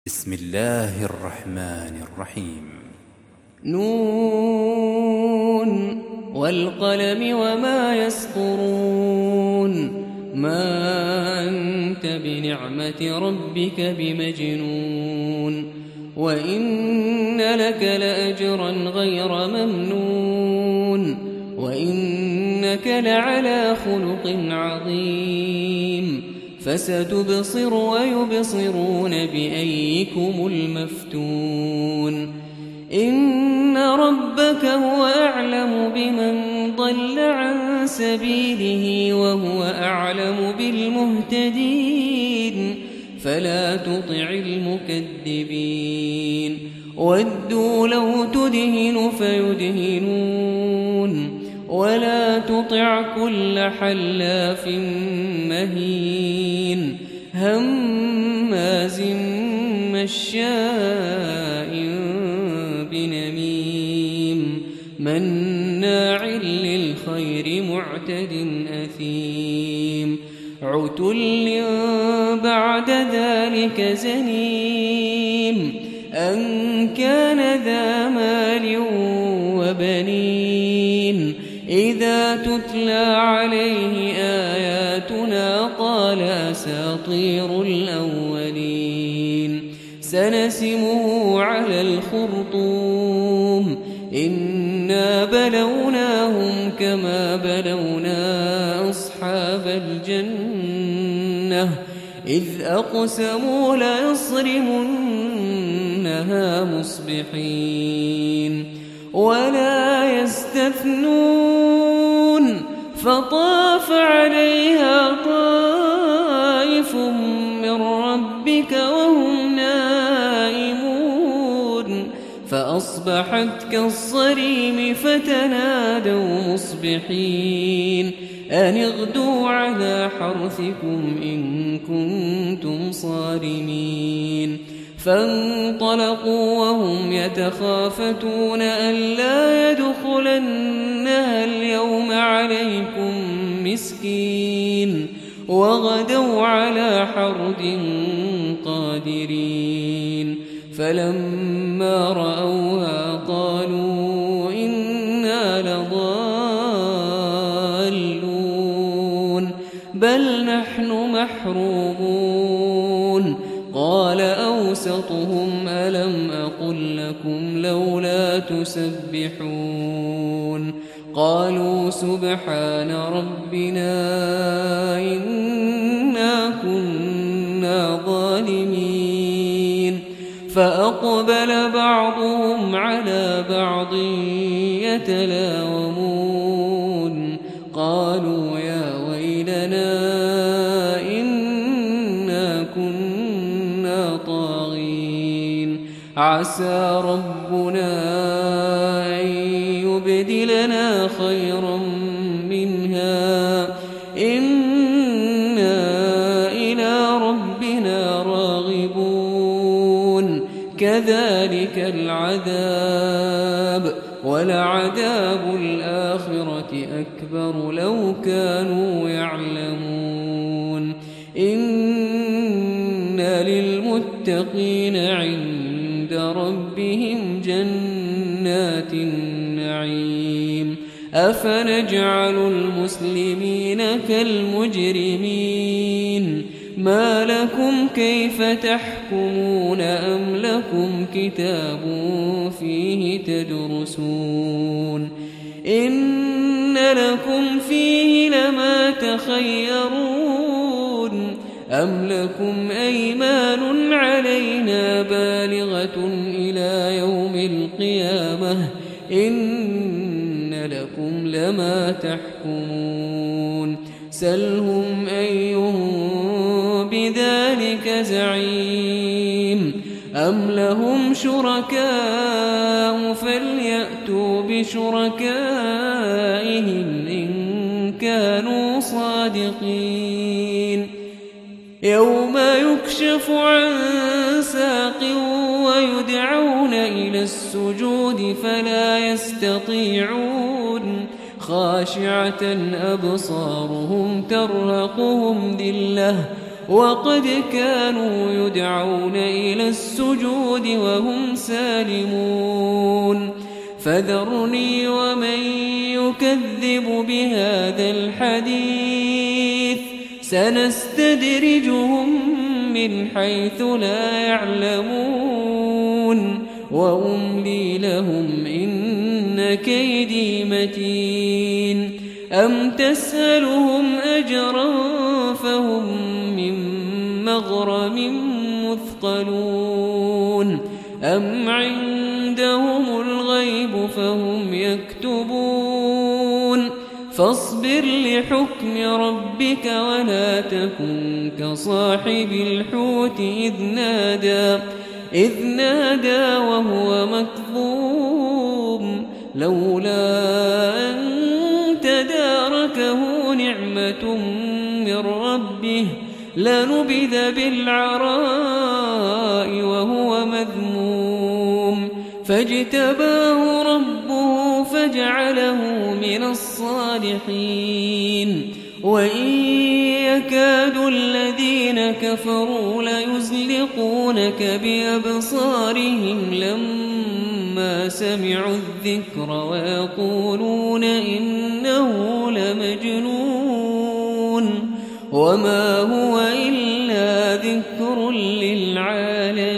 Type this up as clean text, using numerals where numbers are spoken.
بسم الله الرحمن الرحيم. نون والقلم وما يسطرون ما أنت بنعمة ربك بمجنون وإن لك لأجرا غير ممنون وإنك لعلى خلق عظيم فستبصر ويبصرون بأيكم المفتون إن ربك هو أعلم بمن ضل عن سبيله وهو أعلم بالمهتدين فلا تطع المكذبين ودوا لو تدهن فيدهنون ولا تطع كل حلاف مهين هماز مشاء بنميم مناع للخير معتد أثيم عتل بعد ذلك زنيم أن كان ذا مال وبنين إذا تتلى عليه آياتنا قال أساطير الأولين سنسمه على الخرطوم إنا بلوناهم كما بلونا أصحاب الجنة إذ أقسموا ليصرمنها مصبحين ولا يستثنون فطاف عليها طائف من ربك وهم نائمون فأصبحت كالصريم فتنادوا مصبحين أن اغدوا على حرثكم إن كنتم صارمين فانطلقوا وهم يتخافتون ألا يدخلنها اليوم عليكم مسكين وغدوا على حرد قادرين فلما رأوها قالوا إنا لضالون بل نحن محرومون قال أوسطهم ألم أقل لكم لولا تسبحون قالوا سبحان ربنا إنا كنا ظالمين فأقبل بعضهم على بعض يتلاومون قالوا يا ويلنا إنا كنا طاغين عسى ربنا أن يبدلنا خيرا منها إنا إلى ربنا راغبون كذلك العذاب ولعذاب الآخرة أكبر لو كانوا يعلمون إن للمتقين عند ربهم جنات النعيم أفنجعل المسلمين كالمجرمين ما لكم كيف تحكمون أم لكم كتاب فيه تدرسون إن لكم فيه لما تخيرون أم لكم أيمان علينا بالغة إلى يوم القيامة إن لكم لما تحكمون سلهم أيهم بذلك زعيم أم لهم شركاء فليأتوا بشركائهم إن كانوا صادقين يوم يكشف عن ساق ويدعون إلى السجود فلا يستطيعون خاشعة أبصارهم ترهقهم ذلة وقد كانوا يدعون إلى السجود وهم سالمون فذرني ومن يكذب بهذا الحديث سنستدرجهم من حيث لا يعلمون وأملي لهم إن كيدي متين أم تسألهم أجرا فهم من مغرم مثقلون أم عندهم الغيب فهم يكتبون فاصبر لحكم ربك ولا تكن كصاحب الحوت إذ نادى وهو مكظوم لولا أن تداركه نعمة من ربه لنبذ بالعراء وهو مذموم فاجتباه ربه فجعله من الصالحين وإن يكاد الذين كفروا ليزلقونك بأبصارهم لما سمعوا الذكر ويقولون إنه لمجنون وما هو إلا ذكر للعالمين